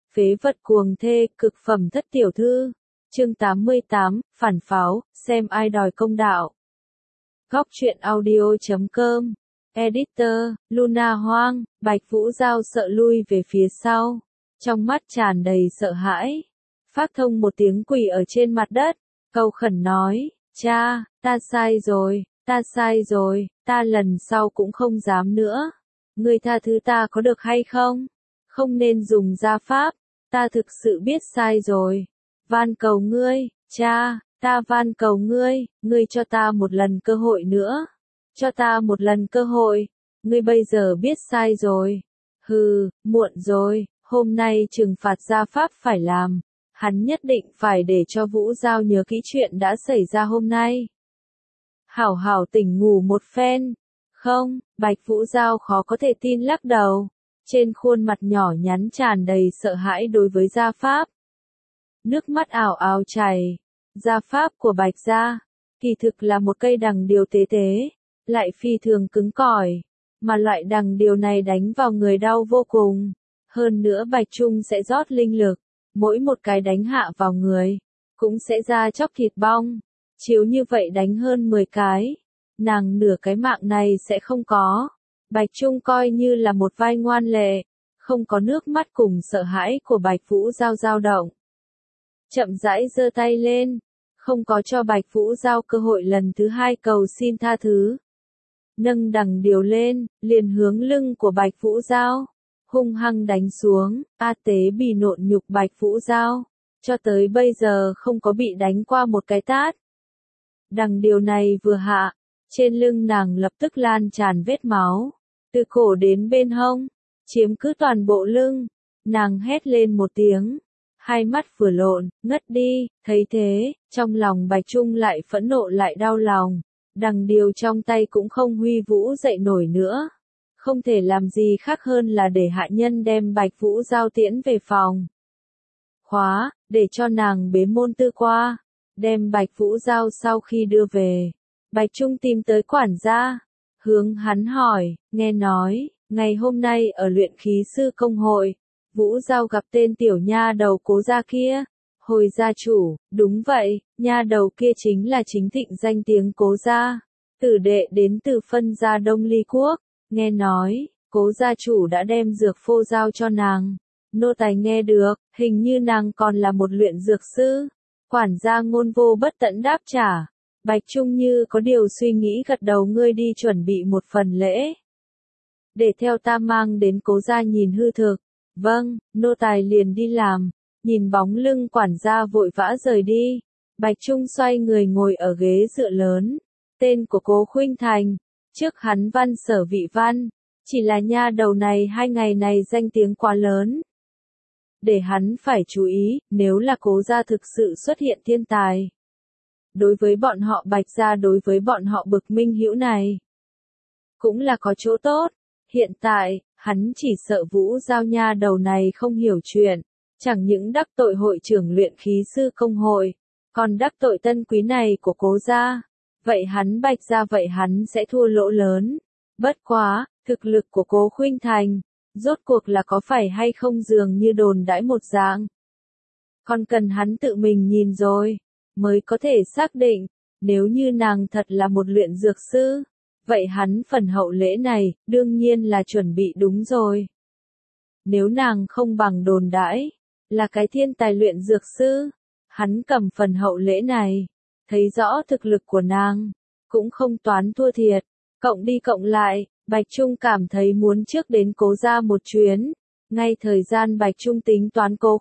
Phế vật cuồng thê, cực phẩm thất tiểu thư. Chương 88, phản pháo, xem ai đòi công đạo. Góc truyện audio.com. Editor, Luna Hoang. Bạch Vũ Giao sợ lui về phía sau. Trong mắt tràn đầy sợ hãi. Phát thông một tiếng quỳ ở trên mặt đất. Cầu khẩn nói, cha, ta sai rồi, ta lần sau cũng không dám nữa. Ngươi tha thứ ta có được hay không? Không nên dùng gia pháp, ta thực sự biết sai rồi. Van cầu ngươi, cha, ta van cầu ngươi cho ta một lần cơ hội nữa. Cho ta một lần cơ hội, ngươi bây giờ biết sai rồi. Hừ, muộn rồi, hôm nay trừng phạt gia pháp phải làm. Hắn nhất định phải để cho Vũ Giao nhớ kỹ chuyện đã xảy ra hôm nay. Hảo hảo tỉnh ngủ một phen. Không, Bạch Vũ Giao khó có thể tin lắc đầu. Trên khuôn mặt nhỏ nhắn tràn đầy sợ hãi đối với gia pháp. Nước mắt ảo ảo chảy. Gia pháp của Bạch gia, kỳ thực là một cây đằng điều tế tế, lại phi thường cứng cỏi, mà loại đằng điều này đánh vào người đau vô cùng. Hơn nữa Bạch Trung sẽ rót linh lực, mỗi một cái đánh hạ vào người, cũng sẽ ra chóc thịt bong. Chiếu như vậy đánh hơn 10 cái, nàng nửa cái mạng này sẽ không có. Bạch Trung coi như là một vai ngoan lệ, không có nước mắt cùng sợ hãi của Bạch Vũ Giao dao động. Chậm rãi giơ tay lên, không có cho Bạch Vũ Giao cơ hội lần thứ hai cầu xin tha thứ. Nâng đằng điều lên, liền hướng lưng của Bạch Vũ Giao, hung hăng đánh xuống. A Tế bị nộn nhục Bạch Vũ Giao, cho tới bây giờ không có bị đánh qua một cái tát. Đằng điều này vừa hạ, trên lưng nàng lập tức lan tràn vết máu, từ cổ đến bên hông, chiếm cứ toàn bộ lưng. Nàng hét lên một tiếng, hai mắt vừa lộn, ngất đi. Thấy thế, trong lòng Bạch Trung lại phẫn nộ lại đau lòng. Đằng điều trong tay cũng không huy vũ dậy nổi nữa. Không thể làm gì khác hơn là để hạ nhân đem Bạch Vũ Giao tiễn về phòng. Khóa, để cho nàng bế môn tư qua. Đem Bạch Vũ Giao sau khi đưa về, Bạch Trung tìm tới quản gia, hướng hắn hỏi, nghe nói, ngày hôm nay ở luyện khí sư công hội, Vũ Giao gặp tên tiểu nha đầu Cố gia kia. Hồi gia chủ, đúng vậy, nha đầu kia chính là chính thịnh danh tiếng Cố gia, tử đệ đến từ phân gia Đông Ly Quốc. Nghe nói, Cố gia chủ đã đem dược phô giao cho nàng. Nô tài nghe được, hình như nàng còn là một luyện dược sư. Quản gia Ngôn Vô Bất Tận đáp trả. Bạch Trung như có điều suy nghĩ gật đầu, ngươi đi chuẩn bị một phần lễ, để theo ta mang đến Cố gia nhìn hư thực. Vâng, nô tài liền đi làm. Nhìn bóng lưng quản gia vội vã rời đi, Bạch Trung xoay người ngồi ở ghế dựa lớn. Tên của Cố Khuynh Thành, trước hắn văn sở vị văn, chỉ là nha đầu này 2 ngày này danh tiếng quá lớn. Để hắn phải chú ý, nếu là Cố gia thực sự xuất hiện thiên tài. Đối với bọn họ Bạch gia, đối với bọn họ Bực Minh Hữu này, cũng là có chỗ tốt. Hiện tại, hắn chỉ sợ Vũ Giao nha đầu này không hiểu chuyện. Chẳng những đắc tội hội trưởng luyện khí sư công hội, còn đắc tội tân quý này của Cố gia. Vậy hắn Bạch gia, vậy hắn sẽ thua lỗ lớn. Bất quá, thực lực của Cố Khuynh Thành, rốt cuộc là có phải hay không dường như đồn đãi một dạng. Còn cần hắn tự mình nhìn rồi, mới có thể xác định. Nếu như nàng thật là một luyện dược sư, vậy hắn phần hậu lễ này, đương nhiên là chuẩn bị đúng rồi. Nếu nàng không bằng đồn đãi, là cái thiên tài luyện dược sư, hắn cầm phần hậu lễ này, thấy rõ thực lực của nàng, cũng không toán thua thiệt. Cộng đi cộng lại, Bạch Trung cảm thấy muốn trước đến Cố gia một chuyến. Ngay thời gian Bạch Trung tính toán Cố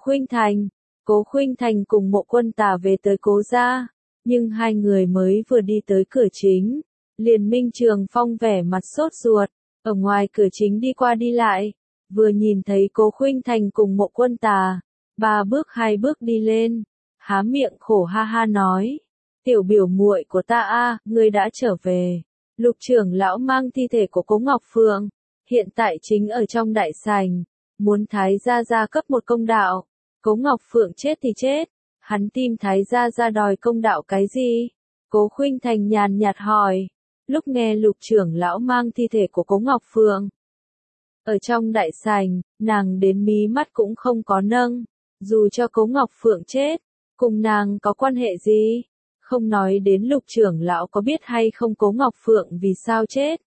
Khuynh Thành cùng Mộ Quân Tả về tới Cố gia, nhưng hai người mới vừa đi tới cửa chính, liền Minh Trường Phong vẻ mặt sốt ruột, ở ngoài cửa chính đi qua đi lại, vừa nhìn thấy Cố Khuynh Thành cùng Mộ Quân Tả, 3 bước 2 bước đi lên, há miệng khổ ha ha nói, tiểu biểu muội của ta a, ngươi đã trở về. Lục trưởng lão mang thi thể của Cố Ngọc Phượng, hiện tại chính ở trong đại sảnh, muốn Thái gia gia cấp một công đạo. Cố Ngọc Phượng chết thì chết, hắn tìm Thái gia gia đòi công đạo cái gì? Cố Khuynh Thành nhàn nhạt hỏi. Lúc nghe Lục trưởng lão mang thi thể của Cố Ngọc Phượng, Ở trong đại sảnh, nàng đến mí mắt cũng không có nâng, dù cho Cố Ngọc Phượng chết, cùng nàng có quan hệ gì? Không nói đến Lục trưởng lão có biết hay không Cố Ngọc Phượng vì sao chết.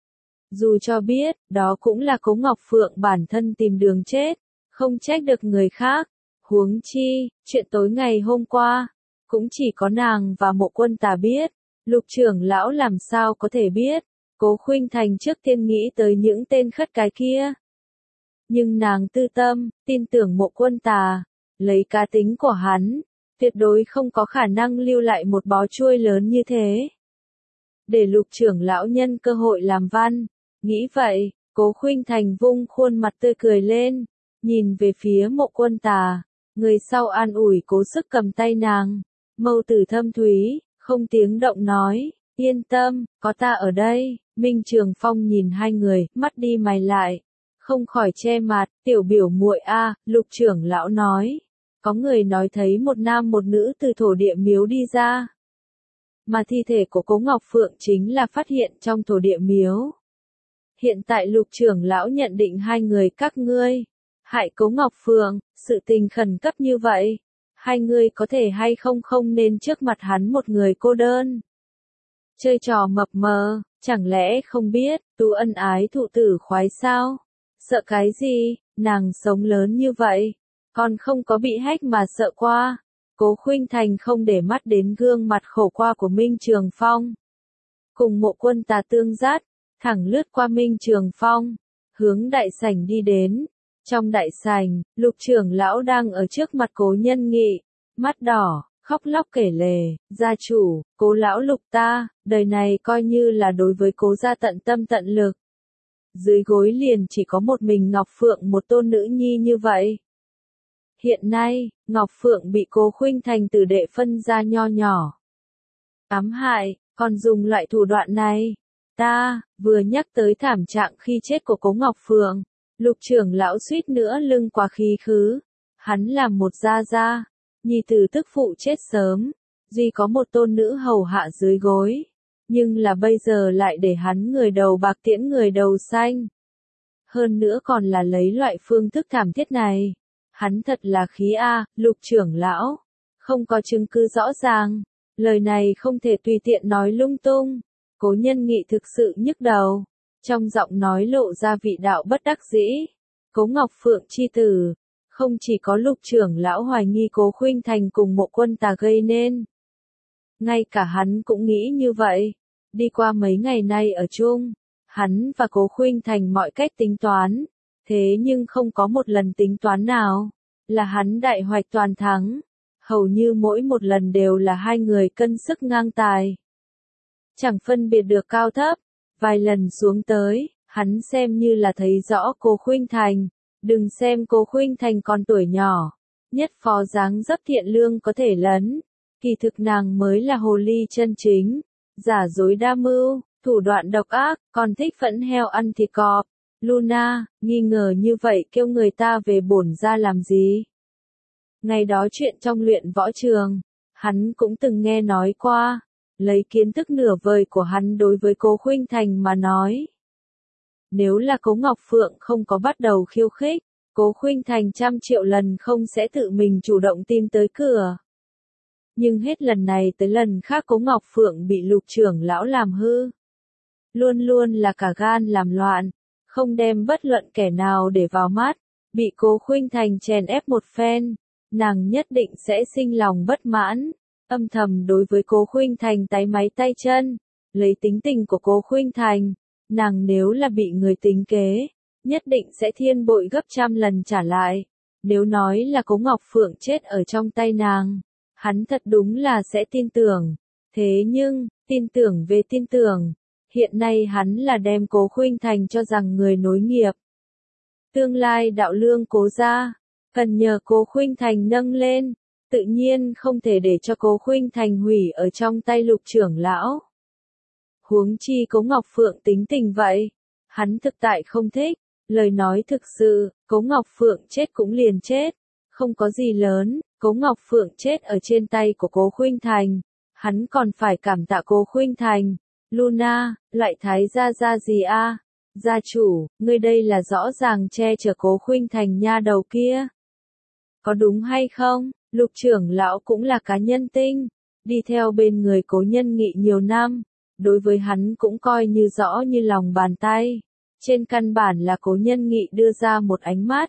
Dù cho biết, đó cũng là Cố Ngọc Phượng bản thân tìm đường chết, không trách được người khác. Huống chi, chuyện tối ngày hôm qua, cũng chỉ có nàng và Mộ Quân Tà biết, Lục trưởng lão làm sao có thể biết. Cố Khuynh Thành trước tiên nghĩ tới những tên khất cái kia. Nhưng nàng tư tâm, tin tưởng Mộ Quân Tà, lấy cá tính của hắn, tuyệt đối không có khả năng lưu lại một bó chuôi lớn như thế. Để Lục trưởng lão nhân cơ hội làm văn, nghĩ vậy, Cố Khuynh Thành vung khuôn mặt tươi cười lên, nhìn về phía Mộ Quân Tà, người sau an ủi cố sức cầm tay nàng, mâu tử thâm thúy, không tiếng động nói, yên tâm, có ta ở đây. Minh Trường Phong nhìn hai người, mắt đi mày lại, không khỏi che mặt, tiểu biểu muội a, Lục trưởng lão nói, có người nói thấy một nam một nữ từ thổ địa miếu đi ra. Mà thi thể của Cố Ngọc Phượng chính là phát hiện trong thổ địa miếu. Hiện tại Lục trưởng lão nhận định hai người các ngươi hại Cố Ngọc Phượng, sự tình khẩn cấp như vậy, hai người có thể hay không nên trước mặt hắn một người cô đơn. Chơi trò mập mờ, chẳng lẽ không biết, tu ân ái thụ tử khoái sao? Sợ cái gì, nàng sống lớn như vậy, còn không có bị hách mà sợ qua. Cố Khuynh Thành không để mắt đến gương mặt khổ qua của Minh Trường Phong. Cùng Mộ Quân Tà tương dắt, thẳng lướt qua Minh Trường Phong, hướng đại sảnh đi đến. Trong đại sảnh, Lục trưởng lão đang ở trước mặt Cố Nhân Nghị, mắt đỏ, khóc lóc kể lể, gia chủ, Cố lão Lục ta, đời này coi như là đối với Cố gia tận tâm tận lực. Dưới gối liền chỉ có một mình Ngọc Phượng một tôn nữ nhi như vậy. Hiện nay, Ngọc Phượng bị Cố Khuynh Thành tử đệ phân ra nho nhỏ. Ám hại, còn dùng loại thủ đoạn này. Ta, vừa nhắc tới thảm trạng khi chết của Cố Ngọc Phượng, Lục trưởng lão suýt nữa lưng quá khí khứ. Hắn làm một gia gia, nhi tử tức phụ chết sớm, duy có một tôn nữ hầu hạ dưới gối. Nhưng là bây giờ lại để hắn người đầu bạc tiễn người đầu xanh. Hơn nữa còn là lấy loại phương thức thảm thiết này. Hắn thật là khí a, Lục trưởng lão. Không có chứng cứ rõ ràng. Lời này không thể tùy tiện nói lung tung. Cố Nhân Nghị thực sự nhức đầu. Trong giọng nói lộ ra vị đạo bất đắc dĩ. Cố Ngọc Phượng chi tử. Không chỉ có Lục trưởng lão hoài nghi Cố Khuynh Thành cùng Mộ Quân Tà gây nên. Ngay cả hắn cũng nghĩ như vậy. Đi qua mấy ngày nay ở chung, hắn và Cố Khuynh Thành mọi cách tính toán. Thế nhưng không có một lần tính toán nào là hắn đại hoạch toàn thắng. Hầu như mỗi một lần đều là hai người cân sức ngang tài. Chẳng phân biệt được cao thấp. Vài lần xuống tới, hắn xem như là thấy rõ Cố Khuynh Thành. Đừng xem Cố Khuynh Thành còn tuổi nhỏ. Nhất phó dáng dấp thiện lương có thể lấn. Kỳ thực nàng mới là hồ ly chân chính. Giả dối đa mưu, thủ đoạn độc ác, còn thích phẫn heo ăn thịt cọp. Luna, nghi ngờ như vậy kêu người ta về bổn ra làm gì? Ngày đó chuyện trong luyện võ trường, hắn cũng từng nghe nói qua, lấy kiến thức nửa vời của hắn đối với Cố Khuynh Thành mà nói. Nếu là Cố Ngọc Phượng không có bắt đầu khiêu khích, Cố Khuynh Thành 100 triệu lần không sẽ tự mình chủ động tìm tới cửa. Nhưng hết lần này tới lần khác Cố Ngọc Phượng bị Lục trưởng lão làm hư. Luôn luôn là cả gan làm loạn, không đem bất luận kẻ nào để vào mắt, bị Cố Khuynh Thành chèn ép một phen, nàng nhất định sẽ sinh lòng bất mãn, âm thầm đối với Cố Khuynh Thành táy máy tay chân, lấy tính tình của Cố Khuynh Thành, nàng nếu là bị người tính kế, nhất định sẽ thiên bội gấp 100 lần trả lại. Nếu nói là Cố Ngọc Phượng chết ở trong tay nàng, hắn thật đúng là sẽ tin tưởng. Thế nhưng, tin tưởng về tin tưởng, hiện nay hắn là đem Cố Khuynh Thành cho rằng người nối nghiệp. Tương lai đạo lương Cố gia, cần nhờ Cố Khuynh Thành nâng lên, tự nhiên không thể để cho Cố Khuynh Thành hủy ở trong tay Lục trưởng lão. Huống chi Cố Ngọc Phượng tính tình vậy, hắn thực tại không thích, lời nói thực sự, Cố Ngọc Phượng chết cũng liền chết, không có gì lớn, Cố Ngọc Phượng chết ở trên tay của Cố Khuynh Thành, hắn còn phải cảm tạ Cố Khuynh Thành. Luna, loại thái gia gia gì a? Gia chủ, ngươi đây là rõ ràng che chở Cố Khuynh Thành nha đầu kia. Có đúng hay không? Lục trưởng lão cũng là cá nhân tinh, đi theo bên người Cố Nhân Nghị nhiều năm, đối với hắn cũng coi như rõ như lòng bàn tay. Trên căn bản là Cố Nhân Nghị đưa ra một ánh mắt.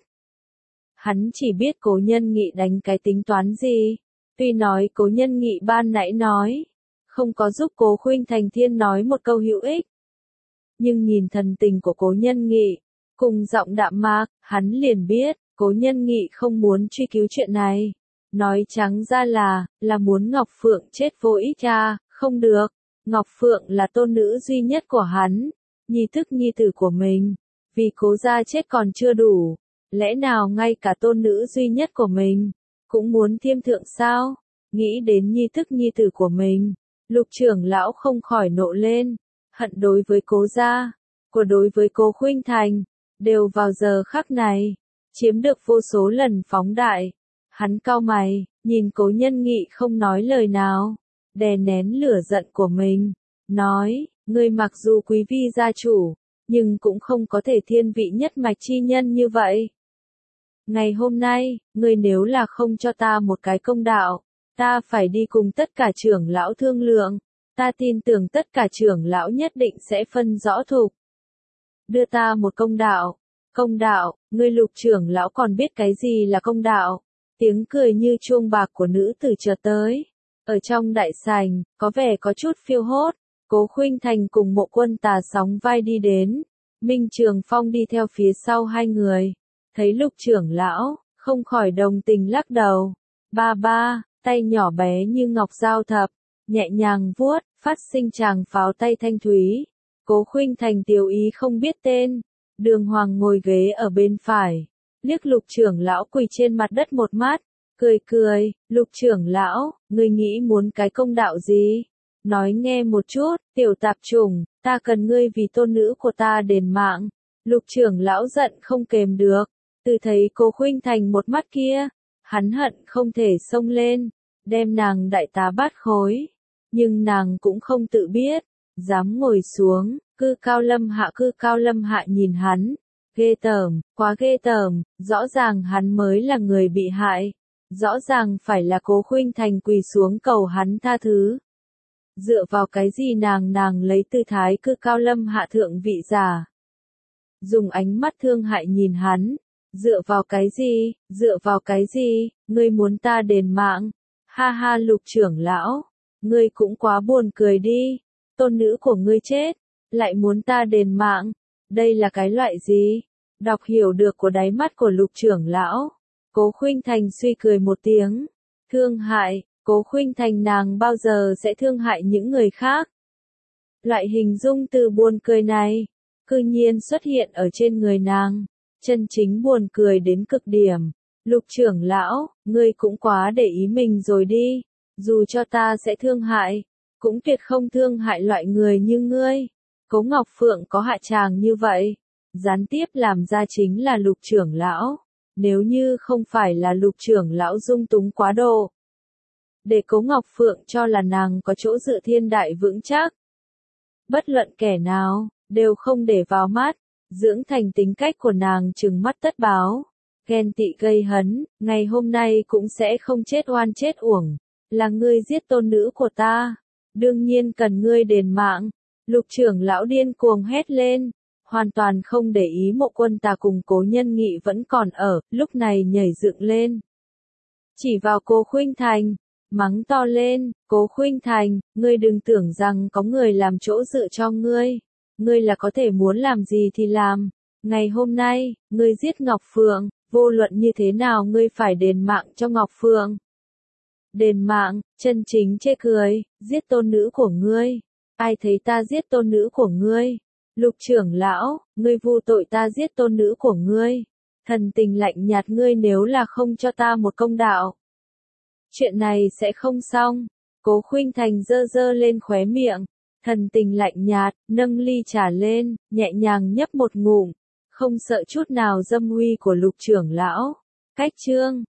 Hắn chỉ biết Cố Nhân Nghị đánh cái tính toán gì. Tuy nói Cố Nhân Nghị ban nãy nói, không có giúp Cố Khuynh Thành Thiên nói một câu hữu ích. Nhưng nhìn thần tình của Cố Nhân Nghị, cùng giọng đạm mạc, hắn liền biết, Cố Nhân Nghị không muốn truy cứu chuyện này. Nói trắng ra là muốn Ngọc Phượng chết vô ích à, không được. Ngọc Phượng là tôn nữ duy nhất của hắn, nhi thức nhi tử của mình. Vì Cố gia chết còn chưa đủ, lẽ nào ngay cả tôn nữ duy nhất của mình cũng muốn thiêm thượng sao? Nghĩ đến nhi thức nhi tử của mình, Lục trưởng lão không khỏi nộ lên, hận đối với Cố gia, của đối với Cố Khuynh Thành, đều vào giờ khắc này, chiếm được vô số lần phóng đại. Hắn cau mày, nhìn Cố Nhân Nghị không nói lời nào, đè nén lửa giận của mình, nói, ngươi mặc dù quý vi gia chủ, nhưng cũng không có thể thiên vị nhất mạch chi nhân như vậy. Ngày hôm nay, ngươi nếu là không cho ta một cái công đạo, ta phải đi cùng tất cả trưởng lão thương lượng, ta tin tưởng tất cả trưởng lão nhất định sẽ phân rõ thục. Đưa ta một công đạo, ngươi Lục trưởng lão còn biết cái gì là công đạo? Tiếng cười như chuông bạc của nữ tử chợt tới. Ở trong đại sảnh, có vẻ có chút phiêu hốt, Cố Khuynh Thành cùng Mộ Quân Tà sóng vai đi đến. Minh Trường Phong đi theo phía sau hai người. Thấy Lục trưởng lão, không khỏi đồng tình lắc đầu. Ba, tay nhỏ bé như ngọc dao thập, nhẹ nhàng vuốt, phát sinh tràng pháo tay thanh thúy. Cố Khuynh Thành tiểu ý không biết tên. Đường Hoàng ngồi ghế ở bên phải, liếc Lục trưởng lão quỳ trên mặt đất một mắt, cười, Lục trưởng lão, ngươi nghĩ muốn cái công đạo gì? Nói nghe một chút, tiểu tạp chủng, ta cần ngươi vì tôn nữ của ta đền mạng. Lục trưởng lão giận không kềm được, từ thấy Cố Khuynh Thành một mắt kia, hắn hận không thể xông lên, đem nàng đại tá bát khối. Nhưng nàng cũng không tự biết, dám ngồi xuống, Cư Cao Lâm Hạ nhìn hắn. Ghê tởm, quá ghê tởm, rõ ràng hắn mới là người bị hại. Rõ ràng phải là Cố Khuynh Thành quỳ xuống cầu hắn tha thứ. Dựa vào cái gì nàng lấy tư thái Cư Cao Lâm Hạ thượng vị giả. Dùng ánh mắt thương hại nhìn hắn. Dựa vào cái gì, ngươi muốn ta đền mạng? Ha ha Lục trưởng lão, ngươi cũng quá buồn cười đi. Tôn nữ của ngươi chết, lại muốn ta đền mạng. Đây là cái loại gì? Đọc hiểu được của đáy mắt của Lục trưởng lão. Cố Khuynh Thành suy cười một tiếng. Thương hại, Cố Khuynh Thành nàng bao giờ sẽ thương hại những người khác? Loại hình dung từ buồn cười này, cư nhiên xuất hiện ở trên người nàng. Chân chính buồn cười đến cực điểm. Lục trưởng lão, ngươi cũng quá để ý mình rồi đi. Dù cho ta sẽ thương hại, cũng tuyệt không thương hại loại người như ngươi. Cố Ngọc Phượng có hạ tràng như vậy, gián tiếp làm ra chính là Lục trưởng lão. Nếu như không phải là Lục trưởng lão dung túng quá độ, để Cố Ngọc Phượng cho là nàng có chỗ dựa thiên đại vững chắc, bất luận kẻ nào đều không để vào mắt, dưỡng thành tính cách của nàng trừng mắt tất báo, ghen tị gây hấn, ngày hôm nay cũng sẽ không chết oan chết uổng. Là ngươi giết tôn nữ của ta, đương nhiên cần ngươi đền mạng. Lục trưởng lão điên cuồng hét lên, hoàn toàn không để ý Mộ Quân Tà cùng Cố Nhân Nghị vẫn còn ở, lúc này nhảy dựng lên. Chỉ vào Cố Khuynh Thành, mắng to lên, Cố Khuynh Thành, ngươi đừng tưởng rằng có người làm chỗ dựa cho ngươi. Ngươi là có thể muốn làm gì thì làm. Ngày hôm nay, ngươi giết Ngọc Phượng, vô luận như thế nào ngươi phải đền mạng cho Ngọc Phượng. Đền mạng, chân chính chê cười, giết tôn nữ của ngươi. Ai thấy ta giết tôn nữ của ngươi? Lục trưởng lão, ngươi vu tội ta giết tôn nữ của ngươi. Thần tình lạnh nhạt ngươi nếu là không cho ta một công đạo. Chuyện này sẽ không xong. Cố Khuynh Thành giơ lên khóe miệng. Thần tình lạnh nhạt, nâng ly trà lên, nhẹ nhàng nhấp một ngụm. Không sợ chút nào dâm uy của Lục trưởng lão. Cách chương